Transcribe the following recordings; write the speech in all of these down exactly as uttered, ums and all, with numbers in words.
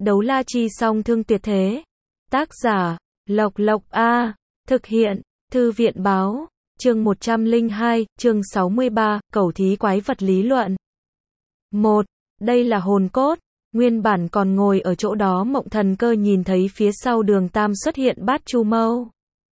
Đấu la chi song thương tuyệt thế. Tác giả, Lộc Lộc A. Thực hiện, Thư viện báo. Chương một trăm lẻ hai, chương sáu mươi ba, Cẩu thí quái vật lý luận. một. Đây là hồn cốt. Nguyên bản còn ngồi ở chỗ đó Mộng Thần Cơ nhìn thấy phía sau Đường Tam xuất hiện Bát Chu Mâu.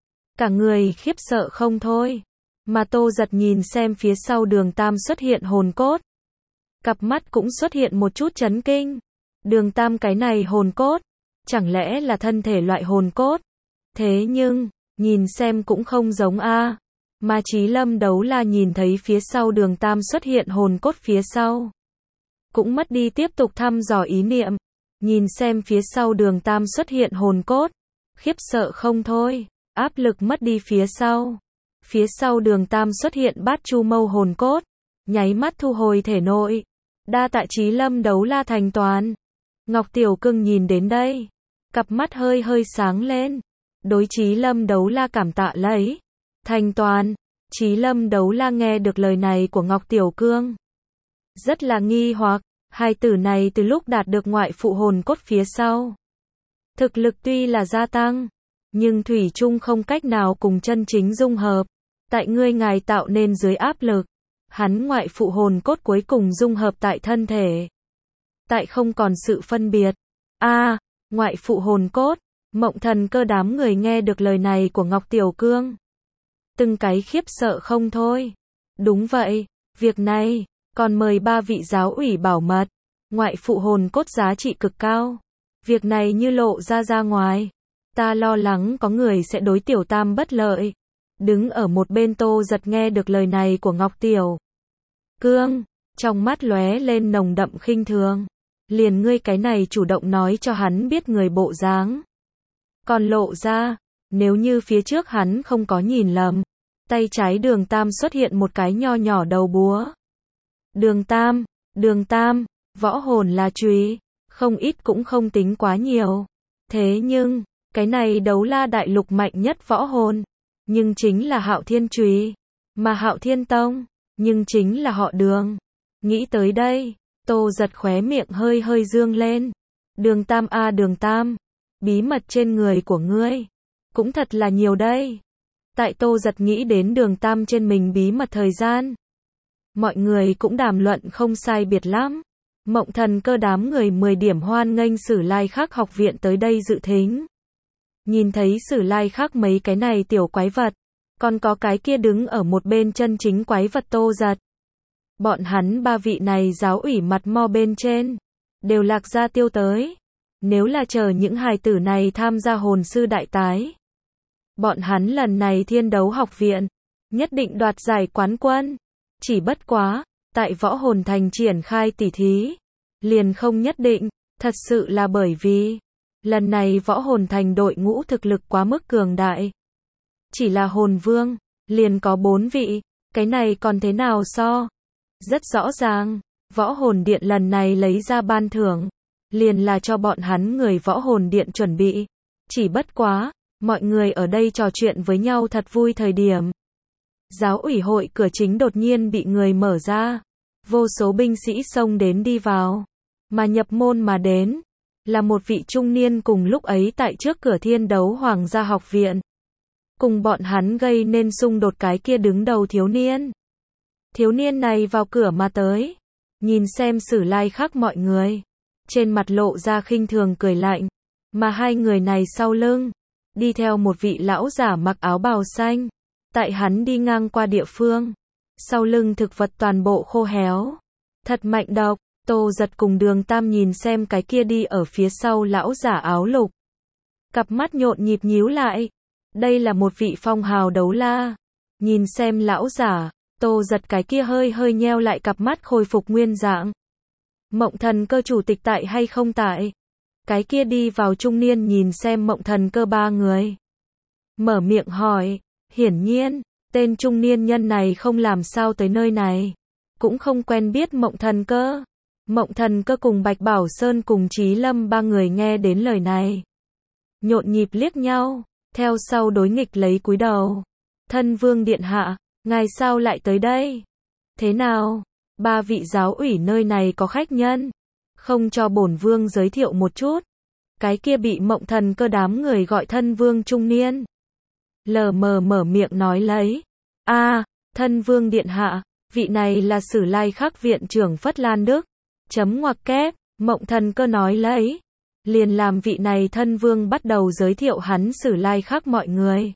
Cả người khiếp sợ không thôi. Mà Tô Giật nhìn xem phía sau Đường Tam xuất hiện hồn cốt. Cặp mắt cũng xuất hiện một chút chấn kinh. Đường Tam cái này hồn cốt. Chẳng lẽ là thân thể loại hồn cốt? Thế nhưng, nhìn xem cũng không giống a. Mà Chí Lâm Đấu La nhìn thấy phía sau Đường Tam xuất hiện hồn cốt phía sau. Cũng mất đi tiếp tục thăm dò ý niệm. Nhìn xem phía sau Đường Tam xuất hiện hồn cốt. Khiếp sợ không thôi. Áp lực mất đi phía sau. Phía sau Đường Tam xuất hiện Bát Chu Mâu hồn cốt. Nháy mắt thu hồi thể nội. Đa tạ Chí Lâm Đấu La thành toàn. Ngọc Tiểu Cưng nhìn đến đây. Cặp mắt hơi hơi sáng lên. Đối Chí Lâm Đấu La cảm tạ lấy. Thành toàn. Chí Lâm Đấu La nghe được lời này của Ngọc Tiểu Cương. Rất là nghi hoặc. Hai tử này từ lúc đạt được ngoại phụ hồn cốt phía sau. Thực lực tuy là gia tăng. Nhưng thủy chung không cách nào cùng chân chính dung hợp. Tại ngươi ngài tạo nên dưới áp lực. Hắn ngoại phụ hồn cốt cuối cùng dung hợp tại thân thể. Tại không còn sự phân biệt. A, à, ngoại phụ hồn cốt. Mộng Thần Cơ đám người nghe được lời này của Ngọc Tiểu Cương. Từng cái khiếp sợ không thôi. Đúng vậy, việc này, còn mời ba vị giáo ủy bảo mật. Ngoại phụ hồn cốt giá trị cực cao. Việc này như lộ ra ra ngoài. Ta lo lắng có người sẽ đối Tiểu Tam bất lợi. Đứng ở một bên Tô Giật nghe được lời này của Ngọc Tiểu Cương. Trong mắt lóe lên nồng đậm khinh thường. Liền ngươi cái này chủ động nói cho hắn biết người bộ dáng. Còn lộ ra, nếu như phía trước hắn không có nhìn lầm. Tay trái Đường Tam xuất hiện một cái nho nhỏ đầu búa. Đường Tam, Đường Tam, võ hồn là chùy, không ít cũng không tính quá nhiều. Thế nhưng, cái này đấu la đại lục mạnh nhất võ hồn. Nhưng chính là Hạo Thiên chùy. Mà Hạo Thiên Tông, nhưng chính là họ Đường. Nghĩ tới đây, Tô Giật khóe miệng hơi hơi dương lên. Đường Tam a à, Đường Tam, bí mật trên người của ngươi cũng thật là nhiều đây. Tại Tô Giật nghĩ đến Đường Tam trên mình bí mật thời gian, mọi người cũng đàm luận không sai biệt lắm. Mộng Thần Cơ đám người mười điểm hoan nghênh Sử Lai Khắc học viện tới đây dự thính. Nhìn thấy Sử Lai Khắc mấy cái này tiểu quái vật, còn có cái kia đứng ở một bên chân chính quái vật Tô Giật. Bọn hắn ba vị này giáo ủy mặt mo bên trên, đều lạc ra tiêu tới. Nếu là chờ những hài tử này tham gia hồn sư đại tái, bọn hắn lần này Thiên Đấu học viện, nhất định đoạt giải quán quân. Chỉ bất quá, tại võ hồn thành triển khai tỉ thí, liền không nhất định, thật sự là bởi vì, lần này võ hồn thành đội ngũ thực lực quá mức cường đại. Chỉ là hồn vương, liền có bốn vị, cái này còn thế nào so? Rất rõ ràng, võ hồn điện lần này lấy ra ban thưởng, liền là cho bọn hắn người võ hồn điện chuẩn bị. Chỉ bất quá, mọi người ở đây trò chuyện với nhau thật vui thời điểm. Giáo ủy hội cửa chính đột nhiên bị người mở ra. Vô số binh sĩ xông đến đi vào. Mà nhập môn mà đến, là một vị trung niên cùng lúc ấy tại trước cửa Thiên Đấu Hoàng gia học viện. Cùng bọn hắn gây nên xung đột cái kia đứng đầu thiếu niên. Thiếu niên này vào cửa mà tới. Nhìn xem Sử Lai Khắc mọi người. Trên mặt lộ ra khinh thường cười lạnh. Mà hai người này sau lưng, đi theo một vị lão giả mặc áo bào xanh. Tại hắn đi ngang qua địa phương, sau lưng thực vật toàn bộ khô héo. Thật mạnh độc. Tô Giật cùng Đường Tam nhìn xem cái kia đi ở phía sau lão giả áo lục. Cặp mắt nhộn nhịp nhíu lại. Đây là một vị phong hào đấu la. Nhìn xem lão giả, Tô Giật cái kia hơi hơi nheo lại cặp mắt khôi phục nguyên dạng. Mộng Thần Cơ chủ tịch tại hay không tại? Cái kia đi vào trung niên nhìn xem Mộng Thần Cơ ba người. Mở miệng hỏi, hiển nhiên, tên trung niên nhân này không làm sao tới nơi này. Cũng không quen biết Mộng Thần Cơ. Mộng Thần Cơ cùng Bạch Bảo Sơn cùng Chí Lâm ba người nghe đến lời này. Nhộn nhịp liếc nhau, theo sau đối nghịch lấy cúi đầu. Thân vương điện hạ, ngài sao lại tới đây? Thế nào? Ba vị giáo ủy nơi này có khách nhân. Không cho bổn vương giới thiệu một chút. Cái kia bị Mộng Thần Cơ đám người gọi thân vương trung niên. Lờ mờ mở miệng nói lấy. a à, thân vương điện hạ, vị này là Sử Lai Khắc viện trưởng Phất Lan Đức. Chấm ngoặc kép, Mộng Thần Cơ nói lấy. Liền làm vị này thân vương bắt đầu giới thiệu hắn Sử Lai Khắc mọi người.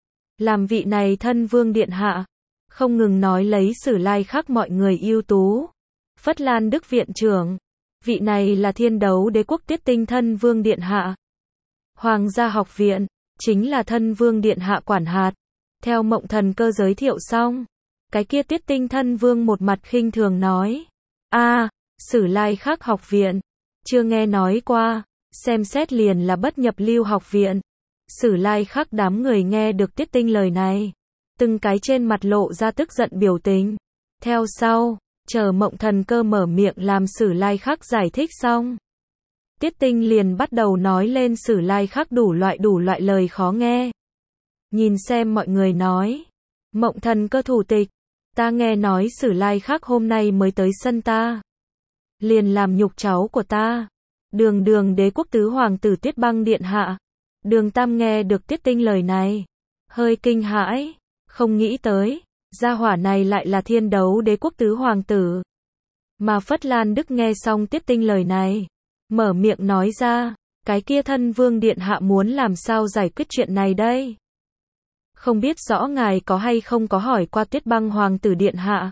Làm vị này thân vương điện hạ, không ngừng nói lấy Sử Lai Khắc mọi người ưu tú. Phất Lan Đức viện trưởng, vị này là Thiên Đấu Đế quốc Tiết Tinh thân vương điện hạ. Hoàng gia học viện, chính là thân vương điện hạ quản hạt. Theo Mộng Thần Cơ giới thiệu xong, cái kia Tiết Tinh thân vương một mặt khinh thường nói. a à, Sử Lai Khắc học viện, chưa nghe nói qua, xem xét liền là bất nhập lưu học viện. Sử Lai Khắc đám người nghe được Tiết Tinh lời này, từng cái trên mặt lộ ra tức giận biểu tình. Theo sau, chờ Mộng Thần Cơ mở miệng làm Sử Lai Khắc giải thích xong, Tiết Tinh liền bắt đầu nói lên Sử Lai Khắc đủ loại đủ loại lời khó nghe. Nhìn xem mọi người nói, Mộng Thần Cơ thủ tịch, ta nghe nói Sử Lai Khắc hôm nay mới tới sân ta, liền làm nhục cháu của ta, Đường Đường Đế quốc tứ hoàng tử Tiết Băng điện hạ. Đường Tam nghe được Tiết Tinh lời này, hơi kinh hãi, không nghĩ tới, gia hỏa này lại là Thiên Đấu Đế quốc tứ hoàng tử. Mà Phất Lan Đức nghe xong Tiết Tinh lời này, mở miệng nói ra, cái kia thân vương điện hạ muốn làm sao giải quyết chuyện này đây? Không biết rõ ngài có hay không có hỏi qua Tiết Băng hoàng tử điện hạ,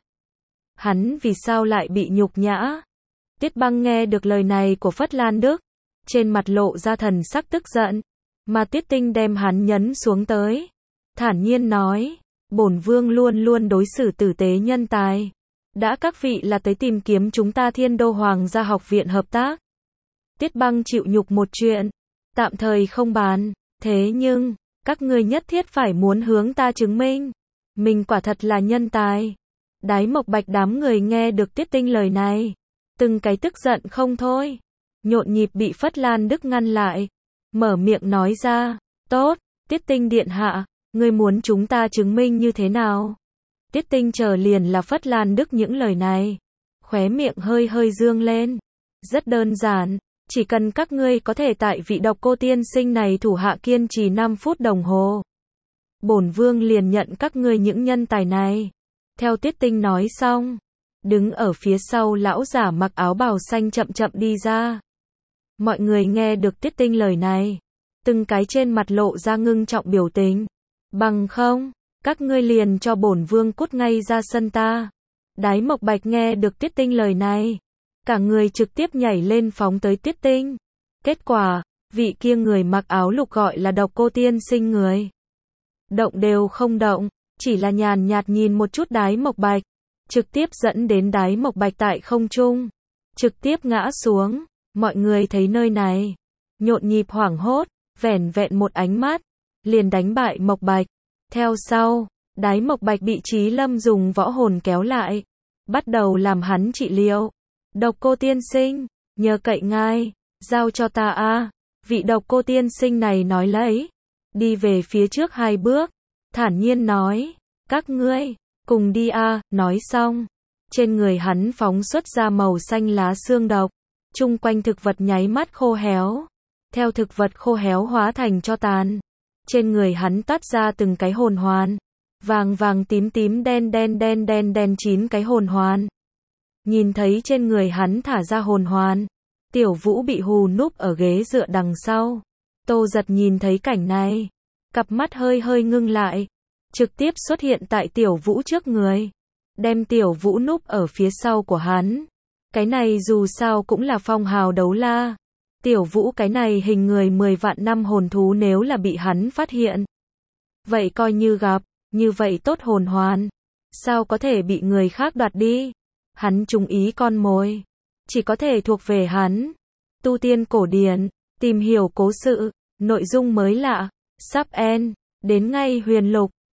hắn vì sao lại bị nhục nhã? Tiết Băng nghe được lời này của Phất Lan Đức, trên mặt lộ ra thần sắc tức giận, mà Tiết Tinh đem hắn nhấn xuống tới, thản nhiên nói, bổn vương luôn luôn đối xử tử tế nhân tài. Đã các vị là tới tìm kiếm chúng ta Thiên Đô Hoàng gia học viện hợp tác. Tiết Băng chịu nhục một chuyện, tạm thời không bàn, thế nhưng, các ngươi nhất thiết phải muốn hướng ta chứng minh, mình quả thật là nhân tài. Đái Mộc Bạch đám người nghe được Tiết Tinh lời này, từng cái tức giận không thôi, nhộn nhịp bị Phất Lan Đức ngăn lại, mở miệng nói ra, tốt, Tiết Tinh điện hạ, ngươi muốn chúng ta chứng minh như thế nào? Tiết Tinh chờ liền là Phất Lan Đức những lời này, khóe miệng hơi hơi dương lên, rất đơn giản, chỉ cần các ngươi có thể tại vị độc cô tiên sinh này thủ hạ kiên trì năm phút đồng hồ, bổn vương liền nhận các ngươi những nhân tài này. Theo Tiết Tinh nói xong, đứng ở phía sau lão giả mặc áo bào xanh chậm chậm đi ra. Mọi người nghe được Tiết Tinh lời này, từng cái trên mặt lộ ra ngưng trọng biểu tình. Bằng không, các ngươi liền cho bổn vương cút ngay ra sân ta. Đái Mộc Bạch nghe được Tiết Tinh lời này, cả người trực tiếp nhảy lên phóng tới Tiết Tinh. Kết quả, vị kia người mặc áo lục gọi là độc cô tiên sinh người. Động đều không động, chỉ là nhàn nhạt nhìn một chút Đái Mộc Bạch, trực tiếp dẫn đến Đái Mộc Bạch tại không trung, trực tiếp ngã xuống. Mọi người thấy nơi này, nhộn nhịp hoảng hốt, vẻn vẹn một ánh mắt, liền đánh bại Mộc Bạch. Theo sau, Đái Mộc Bạch bị Chí Lâm dùng võ hồn kéo lại, bắt đầu làm hắn trị liệu. Độc cô tiên sinh, nhờ cậy ngài, giao cho ta a. Vị độc cô tiên sinh này nói lấy, đi về phía trước hai bước, thản nhiên nói, các ngươi, cùng đi a. Nói xong, trên người hắn phóng xuất ra màu xanh lá xương độc, chung quanh thực vật nháy mắt khô héo. Theo thực vật khô héo hóa thành tro tàn, trên người hắn toát ra từng cái hồn hoàn, vàng vàng tím tím đen đen đen đen đen chín cái hồn hoàn. Nhìn thấy trên người hắn thả ra hồn hoàn, Tiểu Vũ bị hù núp ở ghế dựa đằng sau. Tô Giật nhìn thấy cảnh này, cặp mắt hơi hơi ngưng lại, trực tiếp xuất hiện tại Tiểu Vũ trước người, đem Tiểu Vũ núp ở phía sau của hắn. Cái này dù sao cũng là phong hào đấu la. Tiểu Vũ cái này hình người mười vạn năm hồn thú nếu là bị hắn phát hiện, vậy coi như gặp, như vậy tốt hồn hoàn, sao có thể bị người khác đoạt đi? Hắn trúng ý con mồi, chỉ có thể thuộc về hắn. Tu tiên cổ điển, tìm hiểu cố sự, nội dung mới lạ, sắp end, đến ngay huyền lục.